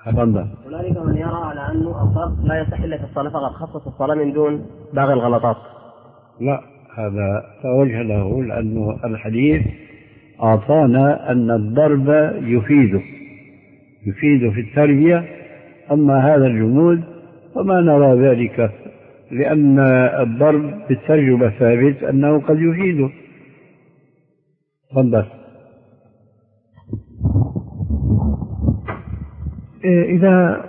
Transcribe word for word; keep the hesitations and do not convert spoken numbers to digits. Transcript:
تفضل. هنالك من يرى على أنه الضرب لا يصح إلا في الصلاة فقط، خصص الصلاة من دون باقي الغلطات. لا، هذا لا وجه له، لأنه الحديث أعطانا أن الضرب يفيده يفيد في التربية، أما هذا الجمود فما نرى ذلك، لأن الضرب بالتجربة ثابت أنه قد يفيده. تفضل. إذا